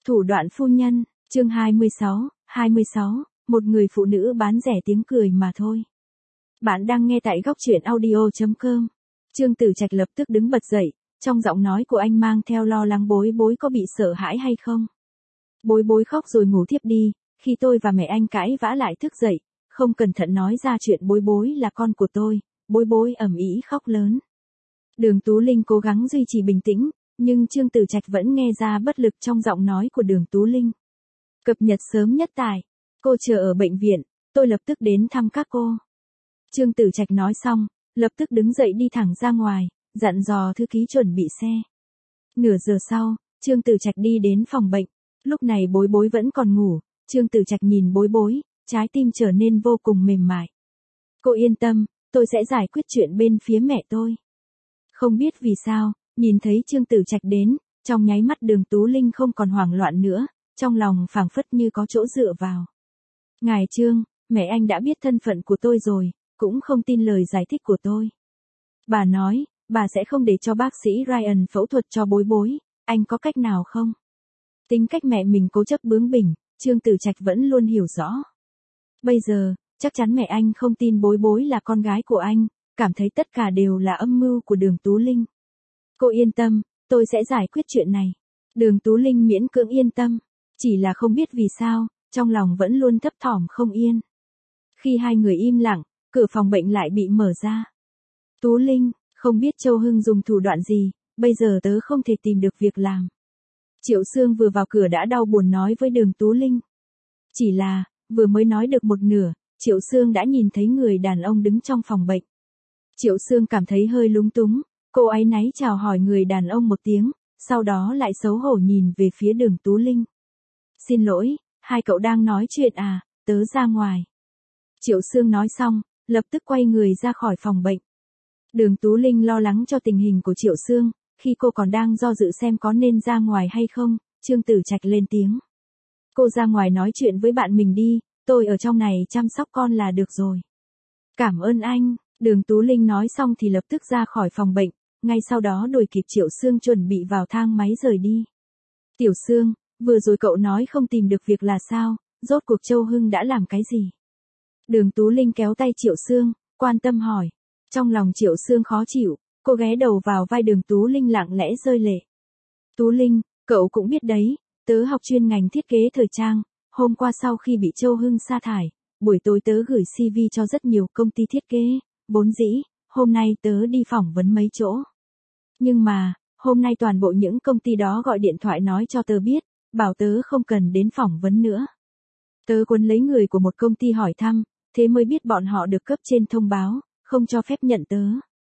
Thủ đoạn phu nhân, chương 26, một người phụ nữ bán rẻ tiếng cười mà thôi. Bạn đang nghe tại góc truyện audio.com. Trương Tử Trạch lập tức đứng bật dậy, trong giọng nói của anh mang theo lo lắng bối bối có bị sợ hãi hay không. Bối bối khóc rồi ngủ thiếp đi, khi tôi và mẹ anh cãi vã lại thức dậy, không cẩn thận nói ra chuyện bối bối là con của tôi, bối bối ầm ĩ khóc lớn. Đường Tú Linh cố gắng duy trì bình tĩnh, nhưng Trương Tử Trạch vẫn nghe ra bất lực trong giọng nói của Đường Tú Linh. Cập nhật sớm nhất tại, cô chờ ở bệnh viện, tôi lập tức đến thăm các cô. Trương Tử Trạch nói xong, lập tức đứng dậy đi thẳng ra ngoài, dặn dò thư ký chuẩn bị xe. Nửa giờ sau, Trương Tử Trạch đi đến phòng bệnh, lúc này bối bối vẫn còn ngủ, Trương Tử Trạch nhìn bối bối, trái tim trở nên vô cùng mềm mại. Cô yên tâm, tôi sẽ giải quyết chuyện bên phía mẹ tôi. Không biết vì sao, nhìn thấy Trương Tử Trạch đến, trong nháy mắt Đường Tú Linh không còn hoảng loạn nữa, trong lòng phảng phất như có chỗ dựa vào. Ngài Trương, mẹ anh đã biết thân phận của tôi rồi, cũng không tin lời giải thích của tôi. Bà nói, bà sẽ không để cho bác sĩ Ryan phẫu thuật cho bối bối, anh có cách nào không? Tính cách mẹ mình cố chấp bướng bỉnh, Trương Tử Trạch vẫn luôn hiểu rõ. Bây giờ, chắc chắn mẹ anh không tin bối bối là con gái của anh, cảm thấy tất cả đều là âm mưu của Đường Tú Linh. Cô yên tâm, tôi sẽ giải quyết chuyện này. Đường Tú Linh miễn cưỡng yên tâm, chỉ là không biết vì sao, trong lòng vẫn luôn thấp thỏm không yên. Khi hai người im lặng, cửa phòng bệnh lại bị mở ra. Tú Linh, không biết Châu Hưng dùng thủ đoạn gì, bây giờ tớ không thể tìm được việc làm. Triệu Sương vừa vào cửa đã đau buồn nói với Đường Tú Linh. Chỉ là, vừa mới nói được một nửa, Triệu Sương đã nhìn thấy người đàn ông đứng trong phòng bệnh. Triệu Sương cảm thấy hơi lúng túng, cô áy náy chào hỏi người đàn ông một tiếng, sau đó lại xấu hổ nhìn về phía Đường Tú Linh. Xin lỗi, hai cậu đang nói chuyện à, tớ ra ngoài. Triệu Sương nói xong, lập tức quay người ra khỏi phòng bệnh. Đường Tú Linh lo lắng cho tình hình của Triệu Sương, khi cô còn đang do dự xem có nên ra ngoài hay không, Trương Tử Trạch lên tiếng. Cô ra ngoài nói chuyện với bạn mình đi, tôi ở trong này chăm sóc con là được rồi. Cảm ơn anh, Đường Tú Linh nói xong thì lập tức ra khỏi phòng bệnh, ngay sau đó đuổi kịp Triệu Sương chuẩn bị vào thang máy rời đi. Tiểu Sương, vừa rồi cậu nói không tìm được việc là sao, rốt cuộc Châu Hưng đã làm cái gì? Đường Tú Linh kéo tay Triệu Sương, quan tâm hỏi. Trong lòng Triệu Sương khó chịu, cô ghé đầu vào vai Đường Tú Linh lặng lẽ rơi lệ. Tú Linh, cậu cũng biết đấy, tớ học chuyên ngành thiết kế thời trang, hôm qua sau khi bị Châu Hưng sa thải, buổi tối tớ gửi CV cho rất nhiều công ty thiết kế, vốn dĩ, hôm nay tớ đi phỏng vấn mấy chỗ. Nhưng mà, hôm nay toàn bộ những công ty đó gọi điện thoại nói cho tớ biết, bảo tớ không cần đến phỏng vấn nữa. Tớ quấn lấy người của một công ty hỏi thăm, thế mới biết bọn họ được cấp trên thông báo, không cho phép nhận tớ.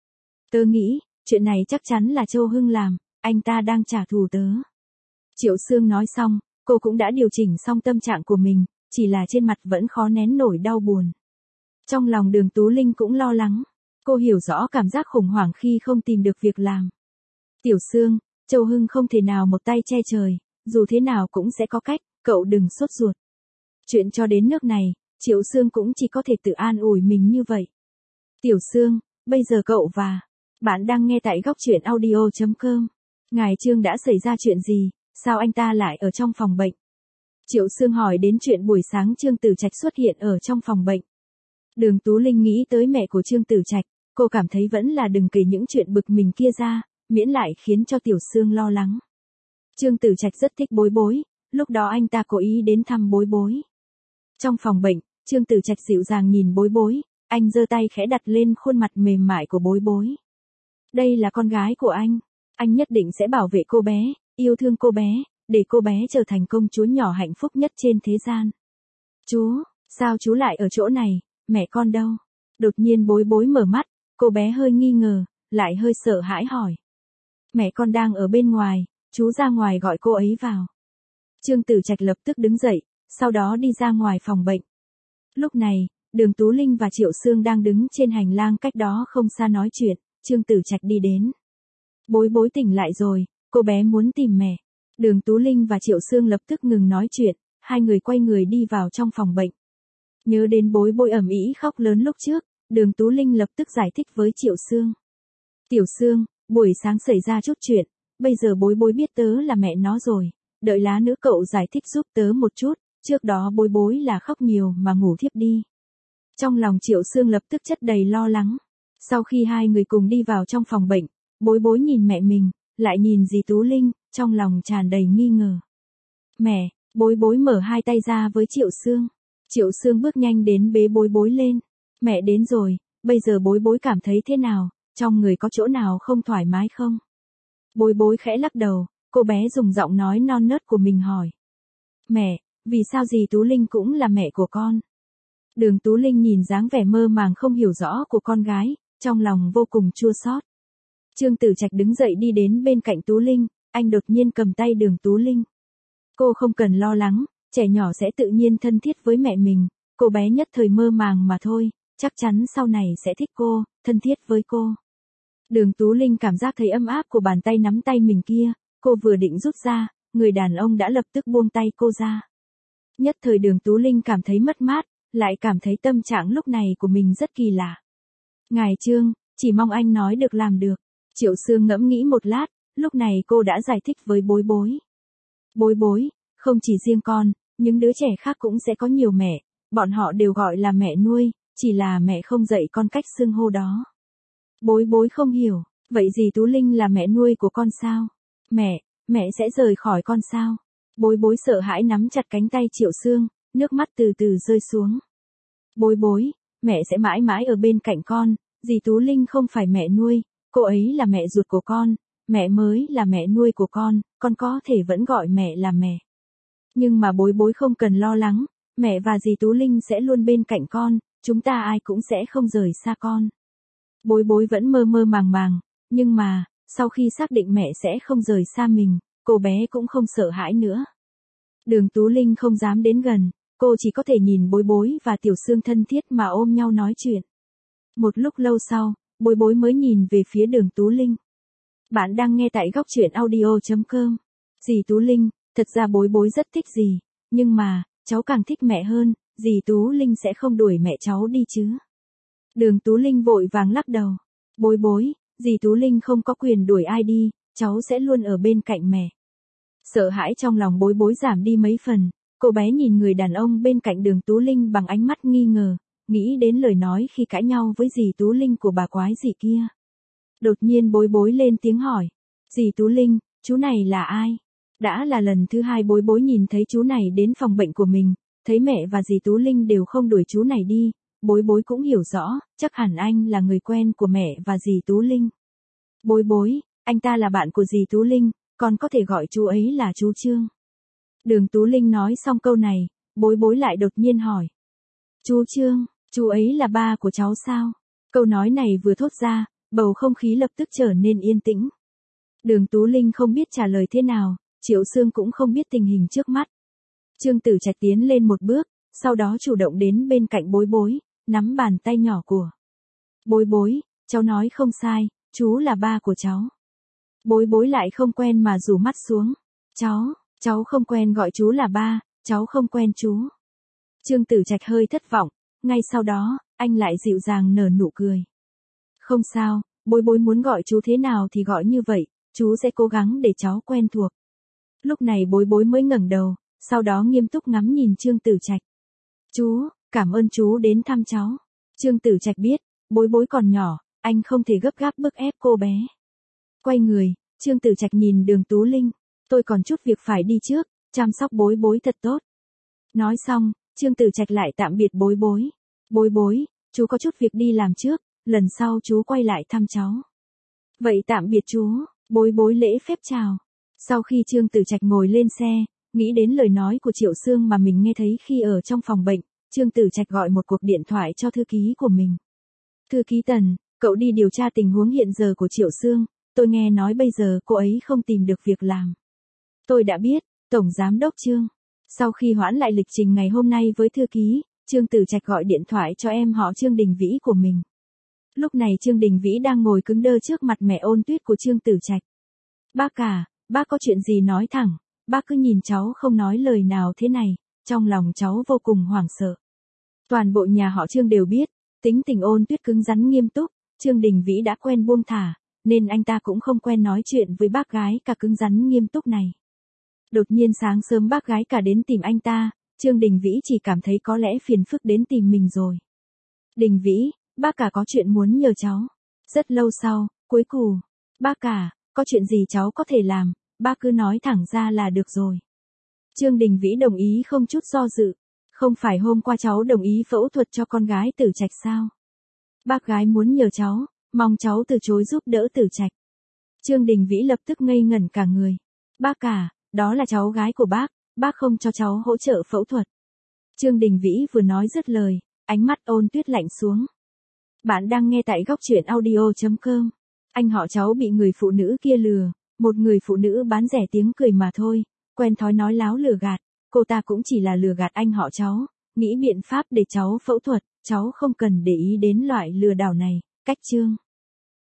Tớ nghĩ, chuyện này chắc chắn là Châu Hưng làm, anh ta đang trả thù tớ. Triệu Sương nói xong, cô cũng đã điều chỉnh xong tâm trạng của mình, chỉ là trên mặt vẫn khó nén nổi đau buồn. Trong lòng Đường Tú Linh cũng lo lắng, cô hiểu rõ cảm giác khủng hoảng khi không tìm được việc làm. Tiểu Sương, Châu Hưng không thể nào một tay che trời, dù thế nào cũng sẽ có cách, cậu đừng sốt ruột. Chuyện cho đến nước này, Triệu Sương cũng chỉ có thể tự an ủi mình như vậy. Tiểu Sương, bây giờ cậu và bạn đang nghe tại góc truyện audio.com. Ngài Trương đã xảy ra chuyện gì, sao anh ta lại ở trong phòng bệnh? Triệu Sương hỏi đến chuyện buổi sáng Trương Tử Trạch xuất hiện ở trong phòng bệnh. Đường Tú Linh nghĩ tới mẹ của Trương Tử Trạch, cô cảm thấy vẫn là đừng kể những chuyện bực mình kia ra, miễn lại khiến cho Tiểu Sương lo lắng. Trương Tử Trạch rất thích bối bối, lúc đó anh ta cố ý đến thăm bối bối. Trong phòng bệnh, Trương Tử Trạch dịu dàng nhìn bối bối, anh giơ tay khẽ đặt lên khuôn mặt mềm mại của bối bối. Đây là con gái của anh nhất định sẽ bảo vệ cô bé, yêu thương cô bé, để cô bé trở thành công chúa nhỏ hạnh phúc nhất trên thế gian. Chú, sao chú lại ở chỗ này, mẹ con đâu? Đột nhiên bối bối mở mắt, cô bé hơi nghi ngờ, lại hơi sợ hãi hỏi. Mẹ con đang ở bên ngoài, chú ra ngoài gọi cô ấy vào. Trương Tử Trạch lập tức đứng dậy, sau đó đi ra ngoài phòng bệnh. Lúc này, Đường Tú Linh và Triệu Sương đang đứng trên hành lang cách đó không xa nói chuyện, Trương Tử Trạch đi đến. Bối bối tỉnh lại rồi, cô bé muốn tìm mẹ. Đường Tú Linh và Triệu Sương lập tức ngừng nói chuyện, hai người quay người đi vào trong phòng bệnh. Nhớ đến bối bối ầm ĩ khóc lớn lúc trước, Đường Tú Linh lập tức giải thích với Triệu Sương. Tiểu Sương, buổi sáng xảy ra chút chuyện, bây giờ bối bối biết tớ là mẹ nó rồi, đợi lá nữa cậu giải thích giúp tớ một chút, trước đó bối bối là khóc nhiều mà ngủ thiếp đi. Trong lòng Triệu Sương lập tức chất đầy lo lắng. Sau khi hai người cùng đi vào trong phòng bệnh, bối bối nhìn mẹ mình, lại nhìn dì Tú Linh, trong lòng tràn đầy nghi ngờ. Mẹ, bối bối mở hai tay ra với Triệu Sương. Triệu Sương bước nhanh đến bế bối bối lên. Mẹ đến rồi, bây giờ bối bối cảm thấy thế nào, trong người có chỗ nào không thoải mái không? Bối bối khẽ lắc đầu, cô bé dùng giọng nói non nớt của mình hỏi. Mẹ, vì sao dì Tú Linh cũng là mẹ của con? Đường Tú Linh nhìn dáng vẻ mơ màng không hiểu rõ của con gái, trong lòng vô cùng chua xót. Trương Tử Trạch đứng dậy đi đến bên cạnh Tú Linh, anh đột nhiên cầm tay Đường Tú Linh. Cô không cần lo lắng, trẻ nhỏ sẽ tự nhiên thân thiết với mẹ mình, cô bé nhất thời mơ màng mà thôi, chắc chắn sau này sẽ thích cô, thân thiết với cô. Đường Tú Linh cảm giác thấy ấm áp của bàn tay nắm tay mình kia, cô vừa định rút ra, người đàn ông đã lập tức buông tay cô ra. Nhất thời Đường Tú Linh cảm thấy mất mát, lại cảm thấy tâm trạng lúc này của mình rất kỳ lạ. Ngài Trương, chỉ mong anh nói được làm được. Triệu Sương ngẫm nghĩ một lát, lúc này cô đã giải thích với bối bối. Bối bối, không chỉ riêng con, những đứa trẻ khác cũng sẽ có nhiều mẹ, bọn họ đều gọi là mẹ nuôi, chỉ là mẹ không dạy con cách xưng hô đó. Bối bối không hiểu, vậy dì Tú Linh là mẹ nuôi của con sao? Mẹ sẽ rời khỏi con sao? Bối bối sợ hãi nắm chặt cánh tay Triệu Sương, nước mắt từ từ rơi xuống. Bối bối, mẹ sẽ mãi mãi ở bên cạnh con, dì Tú Linh không phải mẹ nuôi, cô ấy là mẹ ruột của con, mẹ mới là mẹ nuôi của con có thể vẫn gọi mẹ là mẹ. Nhưng mà bối bối không cần lo lắng, mẹ và dì Tú Linh sẽ luôn bên cạnh con, chúng ta ai cũng sẽ không rời xa con. Bối bối vẫn mơ mơ màng màng, nhưng mà, sau khi xác định mẹ sẽ không rời xa mình, cô bé cũng không sợ hãi nữa. Đường Tú Linh không dám đến gần, cô chỉ có thể nhìn bối bối và Tiểu Sương thân thiết mà ôm nhau nói chuyện. Một lúc lâu sau, bối bối mới nhìn về phía Đường Tú Linh. Bạn đang nghe tại góc truyện audio.com. Dì Tú Linh, thật ra bối bối rất thích dì, nhưng mà, cháu càng thích mẹ hơn, dì Tú Linh sẽ không đuổi mẹ cháu đi chứ. Đường Tú Linh vội vàng lắc đầu. Bối bối, dì Tú Linh không có quyền đuổi ai đi, cháu sẽ luôn ở bên cạnh mẹ. Sợ hãi trong lòng bối bối giảm đi mấy phần, cô bé nhìn người đàn ông bên cạnh Đường Tú Linh bằng ánh mắt nghi ngờ, nghĩ đến lời nói khi cãi nhau với dì Tú Linh của bà quái dì kia. Đột nhiên bối bối lên tiếng hỏi. Dì Tú Linh, chú này là ai? Đã là lần thứ hai bối bối nhìn thấy chú này đến phòng bệnh của mình, thấy mẹ và dì Tú Linh đều không đuổi chú này đi, bối bối cũng hiểu rõ, chắc hẳn anh là người quen của mẹ và dì Tú Linh. Bối bối, anh ta là bạn của dì Tú Linh, còn có thể gọi chú ấy là chú Trương. Đường Tú Linh nói xong câu này, bối bối lại đột nhiên hỏi. Chú Trương, chú ấy là ba của cháu sao? Câu nói này vừa thốt ra, bầu không khí lập tức trở nên yên tĩnh. Đường Tú Linh không biết trả lời thế nào, Triệu Sương cũng không biết tình hình trước mắt. Trương Tử Trạch tiến lên một bước, sau đó chủ động đến bên cạnh bối bối, nắm bàn tay nhỏ của. Bối bối, cháu nói không sai, chú là ba của cháu. Bối bối lại không quen mà rủ mắt xuống. Cháu không quen gọi chú là ba, cháu không quen chú. Trương Tử Trạch hơi thất vọng, ngay sau đó, anh lại dịu dàng nở nụ cười. Không sao, bối bối muốn gọi chú thế nào thì gọi như vậy, chú sẽ cố gắng để cháu quen thuộc. Lúc này bối bối mới ngẩng đầu, sau đó nghiêm túc ngắm nhìn Trương Tử Trạch. Chú, cảm ơn chú đến thăm cháu. Trương Tử Trạch biết, bối bối còn nhỏ, anh không thể gấp gáp bức ép cô bé. Quay người, Trương Tử Trạch nhìn Đường Tú Linh. Tôi còn chút việc phải đi trước, chăm sóc bối bối thật tốt. Nói xong, Trương Tử Trạch lại tạm biệt bối bối. Bối bối, chú có chút việc đi làm trước, lần sau chú quay lại thăm cháu. Vậy tạm biệt chú, bối bối lễ phép chào. Sau khi Trương Tử Trạch ngồi lên xe, nghĩ đến lời nói của Triệu Sương mà mình nghe thấy khi ở trong phòng bệnh, Trương Tử Trạch gọi một cuộc điện thoại cho thư ký của mình. Thư ký Tần, cậu đi điều tra tình huống hiện giờ của Triệu Sương, tôi nghe nói bây giờ cô ấy không tìm được việc làm. Tôi đã biết, Tổng Giám đốc Trương. Sau khi hoãn lại lịch trình ngày hôm nay với thư ký, Trương Tử Trạch gọi điện thoại cho em họ Trương Đình Vĩ của mình. Lúc này Trương Đình Vĩ đang ngồi cứng đơ trước mặt mẹ Ôn Tuyết của Trương Tử Trạch. Bác à, bác có chuyện gì nói thẳng, bác cứ nhìn cháu không nói lời nào thế này, trong lòng cháu vô cùng hoảng sợ. Toàn bộ nhà họ Trương đều biết, tính tình Ôn Tuyết cứng rắn nghiêm túc, Trương Đình Vĩ đã quen buông thả, nên anh ta cũng không quen nói chuyện với bác gái cả cứng rắn nghiêm túc này. Đột nhiên sáng sớm bác gái cả đến tìm anh ta, Trương Đình Vĩ chỉ cảm thấy có lẽ phiền phức đến tìm mình rồi. Đình Vĩ, bác cả có chuyện muốn nhờ cháu. Rất lâu sau, cuối cùng, bác cả, có chuyện gì cháu có thể làm, bác cứ nói thẳng ra là được rồi. Trương Đình Vĩ đồng ý không chút do dự. Không phải hôm qua cháu đồng ý phẫu thuật cho con gái Tử Trạch sao? Bác gái muốn nhờ cháu, mong cháu từ chối giúp đỡ Tử Trạch. Trương Đình Vĩ lập tức ngây ngẩn cả người. Bác cả, đó là cháu gái của bác không cho cháu hỗ trợ phẫu thuật. Trương Đình Vĩ vừa nói dứt lời, ánh mắt Ôn Tuyết lạnh xuống. Bạn đang nghe tại góc truyện audio.com. Anh họ cháu bị người phụ nữ kia lừa, một người phụ nữ bán rẻ tiếng cười mà thôi, quen thói nói láo lừa gạt, cô ta cũng chỉ là lừa gạt anh họ cháu, nghĩ biện pháp để cháu phẫu thuật, cháu không cần để ý đến loại lừa đảo này, cách Trương